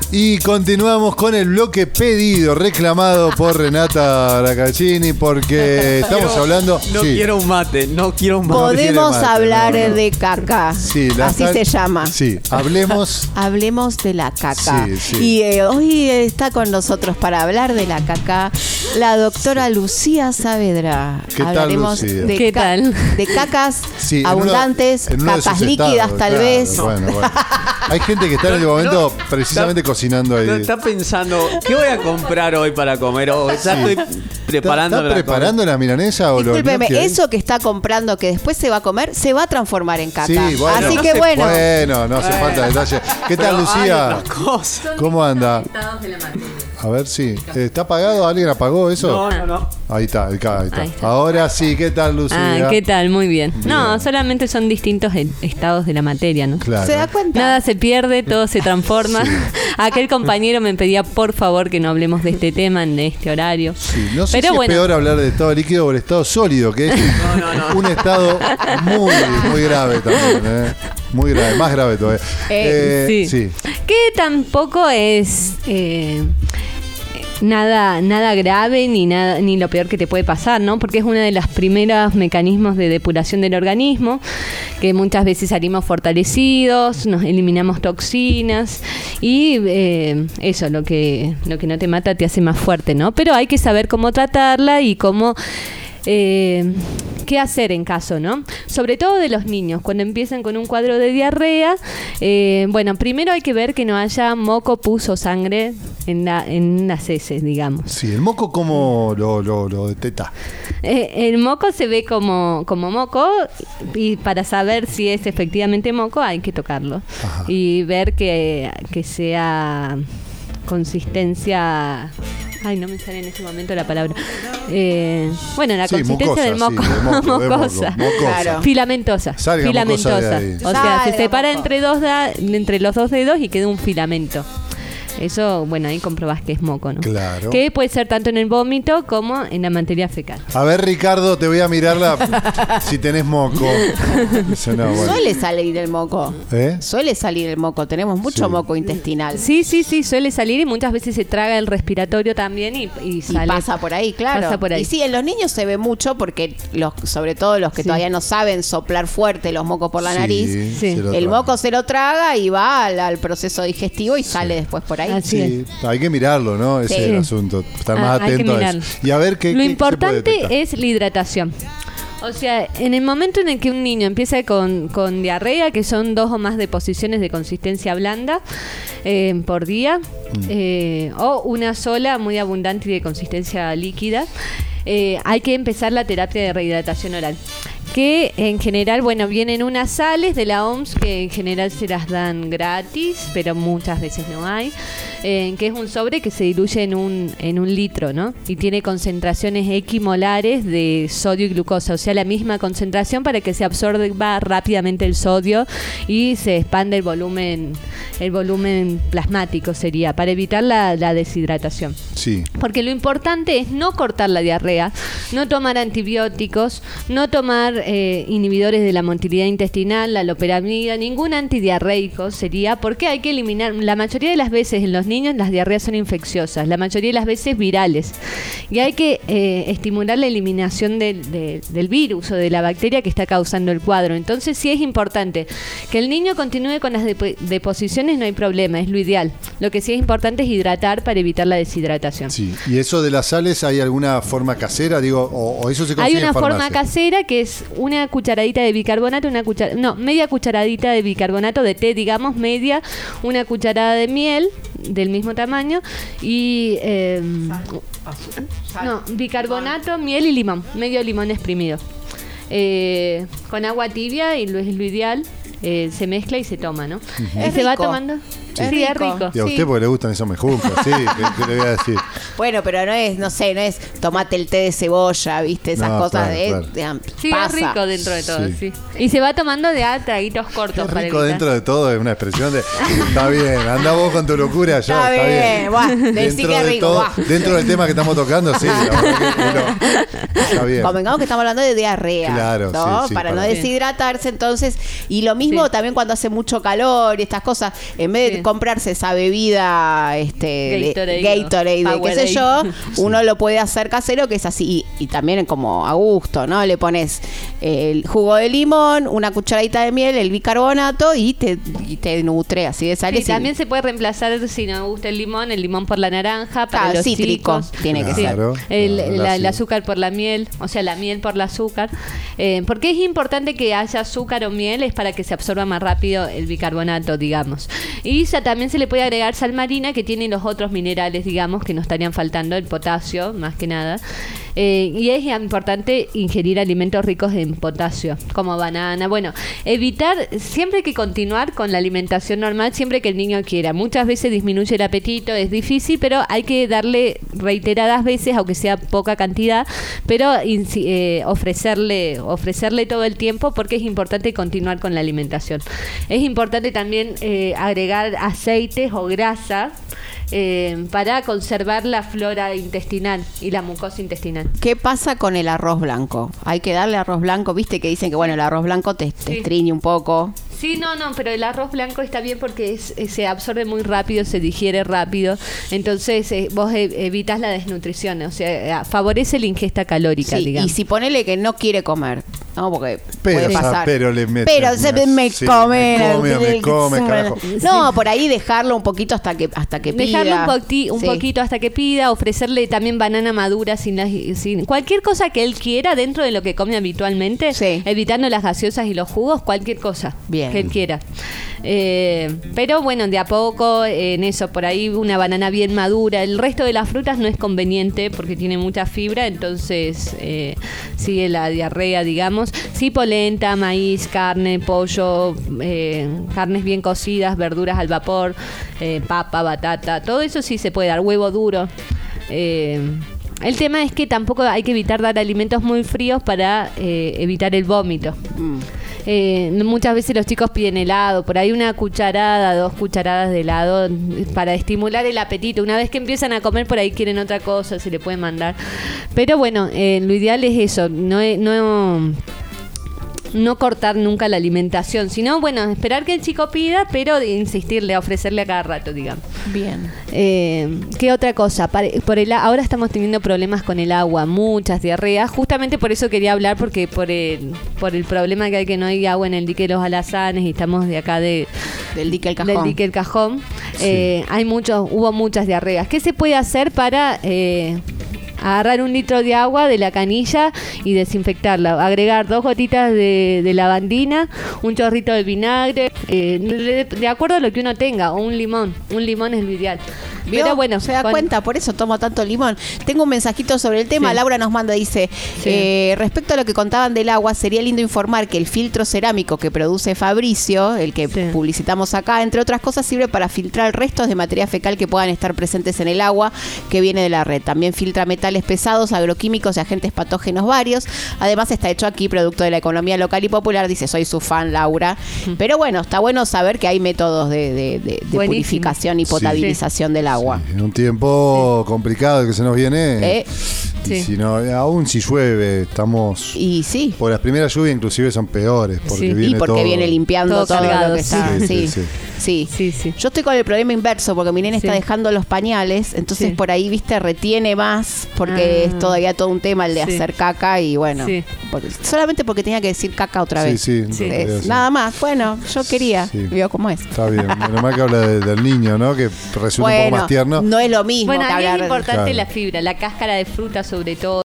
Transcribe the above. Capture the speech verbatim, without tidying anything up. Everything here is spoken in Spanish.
Y continuamos con el bloque pedido, reclamado por Renata Bracaccini, porque estamos quiero, hablando... No sí. quiero un mate, no quiero un mate. Podemos mate, hablar no, no. de caca. Sí, la Así tal- se llama. Sí, hablemos... Hablemos de la caca. Sí, sí. Y eh, hoy está con nosotros para hablar de la caca la doctora Lucía Saavedra. ¿Qué tal, Hablaremos Lucía? de, ¿Qué ca- tal? de cacas Sí, en abundantes, uno- en uno de cacas sus líquidas estados, tal claro, vez. Bueno, bueno. Hay gente que está en este momento no, precisamente está- cocinando ahí. No, está pensando, ¿qué voy a comprar hoy para comer? O ya Sí. estoy preparando ¿Está la preparando la milanesa o lo Discúlpeme, gnocchi ahí? eso que está comprando que después se va a comer, se va a transformar en caca. Sí, bueno. Así No que se- bueno. Bueno, no hace falta detalle. ¿Qué tal, Pero hay Lucía? otras cosas. ¿Cómo anda? A ver, sí. ¿Está apagado? ¿Alguien apagó eso? No, no, no. Ahí está, ahí está, ahí está. Ahí está. Ahora sí, ¿qué tal, Lucía? Ah, ¿qué tal? Muy bien. Bien. No, solamente son distintos en- estados de la materia, ¿no? Claro. ¿Se da cuenta? Nada se pierde, todo se transforma. Aquel compañero me pedía por favor que no hablemos de este tema en este horario. Sí, no sé Pero si bueno. es peor hablar de estado líquido o el estado sólido, que es No, no, no. un estado muy, muy grave también, ¿eh? Muy grave, más grave todavía. Eh, Eh, sí. Que tampoco es eh, nada, nada grave ni nada, ni lo peor que te puede pasar, ¿no? Porque es uno de los primeros mecanismos de depuración del organismo, que muchas veces salimos fortalecidos, nos eliminamos toxinas y eh, eso, lo que, lo que no te mata te hace más fuerte, ¿no? Pero hay que saber cómo tratarla y cómo eh, qué hacer en caso, ¿no? Sobre todo de los niños, cuando empiezan con un cuadro de diarrea, eh, bueno, primero hay que ver que no haya moco, pus o sangre en, la, en las heces, digamos. Sí, el moco como lo, lo, lo detecta. Eh, el moco se ve como, como moco y para saber si es efectivamente moco hay que tocarlo. Ajá. Y ver que, que sea consistencia... Ay, no me sale en ese momento la palabra. Eh, bueno, la Sí, consistencia mucosa, del moco. sí, de moco, de moco, mocosa. mocosa. Claro. Filamentosa. Salga filamentosa. mucosa de ahí. O sea, Salga se separa moco. entre, dos da- entre los dos dedos y queda un filamento. Eso, bueno, ahí comprobás que es moco, ¿no? Claro. Que puede ser tanto en el vómito como en la materia fecal. A ver, Ricardo, te voy a mirar la, si tenés moco. Dice, no, bueno. Suele salir el moco. ¿Eh? Suele salir el moco. Tenemos mucho Sí. moco intestinal. Sí, sí, sí, suele salir y muchas veces se traga el respiratorio también y, y Y sale. pasa por ahí, claro. Pasa por ahí. Y sí, en los niños se ve mucho porque los, sobre todo los que Sí. todavía no saben soplar fuerte los mocos por la Sí, nariz, Sí. se lo el traga. moco se lo traga y va al, al proceso digestivo y sale después por ahí. Así Sí, hay que mirarlo, ¿no? Ese Sí. es el asunto. Estar Ah, más hay que atento a mirarlo. eso. Y a ver qué. Lo qué se puede importante detectar. es la hidratación. O sea, en el momento en el que un niño empieza con, con diarrea, que son dos o más deposiciones de consistencia blanda eh, por día, Mm. eh, o una sola muy abundante y de consistencia líquida, eh, hay que empezar la terapia de rehidratación oral. Que en general, bueno, vienen unas sales de la O M S que en general se las dan gratis, pero muchas veces no hay, eh, que es un sobre que se diluye en un, en un litro, ¿no? Y tiene concentraciones equimolares de sodio y glucosa, o sea, la misma concentración para que se absorba rápidamente el sodio y se expande el volumen, el volumen plasmático sería, para evitar la, la deshidratación. Sí. Porque lo importante es no cortar la diarrea, no tomar antibióticos, no tomar eh, inhibidores de la motilidad intestinal, la loperamida, ningún antidiarreico sería, porque hay que eliminar, la mayoría de las veces en los niños las diarreas son infecciosas, la mayoría de las veces virales, y hay que eh, estimular la eliminación del, de, del virus o de la bacteria que está causando el cuadro. Entonces sí es importante que el niño continúe con las depo- deposiciones, no hay problema, es lo ideal. Lo que sí es importante es hidratar para evitar la deshidratación. Sí. ¿Y eso de las sales, hay alguna forma casera? Digo, o, o eso se Hay consigue una en forma farmacia? casera que es una cucharadita de bicarbonato, una cuchara, no, media cucharadita de bicarbonato de té, digamos, media, una cucharada de miel del mismo tamaño y eh, no, bicarbonato, miel y limón, medio limón exprimido. Eh, con agua tibia y lo es lo ideal. Eh, se mezcla y se toma, ¿no? Y Es se va rico. tomando. Sí. Sí, es Es rico. rico. Y a Sí. usted porque le gustan esos mejucas, sí, ¿qué, qué le voy a decir? Bueno, pero no es, no sé, no es tomate el té de cebolla, ¿viste? Esas No, cosas claro, de, claro. de- Sí, pasa. es rico dentro de todo, Sí. sí. Y se va tomando de a traguitos Qué cortos para rico evitar. dentro de todo, es una expresión de está bien, anda vos con tu locura ya, Está está bien. bien, buah, decí Dentro que de rico, todo, buah. dentro del tema que estamos tocando, sí, la verdad que pero, está bien. Convengamos que estamos hablando de diarrea, Claro, ¿no? sí, sí, para no para- deshidratarse, entonces, y lo mismo Sí. también cuando hace mucho calor y estas cosas, en vez de Sí. comprarse esa bebida, este, Gatorade, de, Gatorade, de qué sé yo, Powerade. uno lo puede hacer casero, que es así, y, y también como a gusto, ¿no? Le pones el jugo de limón, una cucharadita de miel, el bicarbonato y te, y te nutre así de sal. Sí, también se puede reemplazar, si no me gusta el limón, el limón por la naranja, para Claro, los cítrico, chicos. tiene que Claro, ser. El, claro, la- el sí. azúcar por la miel, o sea, la miel por el azúcar. Eh, porque es importante que haya azúcar o miel, es para que se absorba más rápido el bicarbonato, digamos. Y ya también se le puede agregar sal marina, que tiene los otros minerales, digamos, que nos estarían faltando, el potasio, más que nada. Eh, y es importante ingerir alimentos ricos en potasio, como banana. Bueno, evitar, siempre hay que continuar con la alimentación normal, siempre que el niño quiera. Muchas veces disminuye el apetito, es difícil, pero hay que darle reiteradas veces, aunque sea poca cantidad, pero insi- eh, ofrecerle, ofrecerle todo el tiempo, porque es importante continuar con la alimentación. Es importante también eh, agregar aceites o grasa eh, para conservar la flora intestinal y la mucosa intestinal. ¿Qué pasa con el arroz blanco? Hay que darle arroz blanco, viste que dicen que bueno, el arroz blanco te, te Sí. estriñe un poco. Sí, no, no, pero el arroz blanco está bien porque es, es- se absorbe muy rápido, se digiere rápido, entonces eh, vos e- evitas la desnutrición, o sea, eh, favorece la ingesta calórica, Sí, digamos. y si ponele que no quiere comer, ¿no? Porque Pero, puede o sea, pasar. pero le mete- Pero se me, me sí, come. me come, me come, carajo. No, por ahí dejarlo un poquito hasta que hasta que pida. Dejarlo un, poti- un Sí. poquito hasta que pida, ofrecerle también banana madura sin, las- sin cualquier cosa que él quiera dentro de lo que come habitualmente, Sí. evitando las gaseosas y los jugos, cualquier cosa Bien. que él quiera. Eh, pero bueno, de a poco eh, en eso, por ahí una banana bien madura. El resto de las frutas no es conveniente porque tiene mucha fibra, entonces eh, sigue la diarrea, digamos. Sí, polenta, maíz, carne, pollo, eh, carnes bien cocidas, verduras al vapor, eh, papa, batata, todo eso sí se puede dar, huevo duro. Eh, el tema es que tampoco hay que evitar dar alimentos muy fríos para eh, evitar el vómito. Mm. Eh, muchas veces los chicos piden helado, por ahí una cucharada, dos cucharadas de helado para estimular el apetito. Una vez que empiezan a comer, por ahí quieren otra cosa, se le puede mandar. Pero bueno, eh, lo ideal es eso, no, no, no cortar nunca la alimentación, sino bueno, esperar que el chico pida, pero insistirle, ofrecerle a cada rato, digamos. Bien. Eh, ¿Qué otra cosa? Pare- Por el, a- ahora estamos teniendo problemas con el agua, muchas diarreas. Justamente por eso quería hablar, porque por el, por el problema que hay que no hay agua en el dique de los Alazanes y estamos de acá de, Del dique el cajón. del dique El Cajón. Eh, hay muchos, hubo muchas diarreas. ¿Qué se puede hacer para eh, agarrar un litro de agua de la canilla y desinfectarla? Agregar dos gotitas de, de lavandina, un chorrito de vinagre, eh, de, de acuerdo a lo que uno tenga, o un limón. Un limón es lo ideal. ¿Vio? Pero bueno, se da con- cuenta, por eso tomo tanto limón. Tengo un mensajito sobre el tema. Sí. Laura nos manda, dice, Sí. eh, respecto a lo que contaban del agua, sería lindo informar que el filtro cerámico que produce Fabricio, el que Sí. publicitamos acá, entre otras cosas, sirve para filtrar restos de materia fecal que puedan estar presentes en el agua que viene de la red. También filtra metales pesados, agroquímicos y agentes patógenos varios. Además está hecho aquí, producto de la economía local y popular. Dice, soy su fan, Laura. Pero bueno, está bueno saber que hay métodos de, de- de- de Buenísimo. purificación y Sí. potabilización del agua. En un tiempo complicado que se nos viene. Eh, y Sí. si no, aún si llueve, estamos. y sí. Por las primeras lluvias inclusive son peores. Porque Sí. viene Y porque todo- viene limpiando todo todo, cargado, lo que está. sí. Sí, Sí, sí, sí. Sí, sí. Yo estoy con el problema inverso porque mi nene Sí. está dejando los pañales, entonces Sí. por ahí, viste, retiene más porque Ah. es todavía todo un tema el de Sí. hacer caca y bueno, Sí. porque- solamente porque tenía que decir caca otra Sí, vez. sí, Sí. en realidad Es- sí. nada más. Bueno, yo quería. Sí. Vio cómo es. Está bien. Menos mal que habla de- del niño, ¿no? Que resulta un poco Bueno, más tierno. no es lo mismo Bueno, que ahí es hablar. importante Claro. la fibra, la cáscara de fruta sobre todo.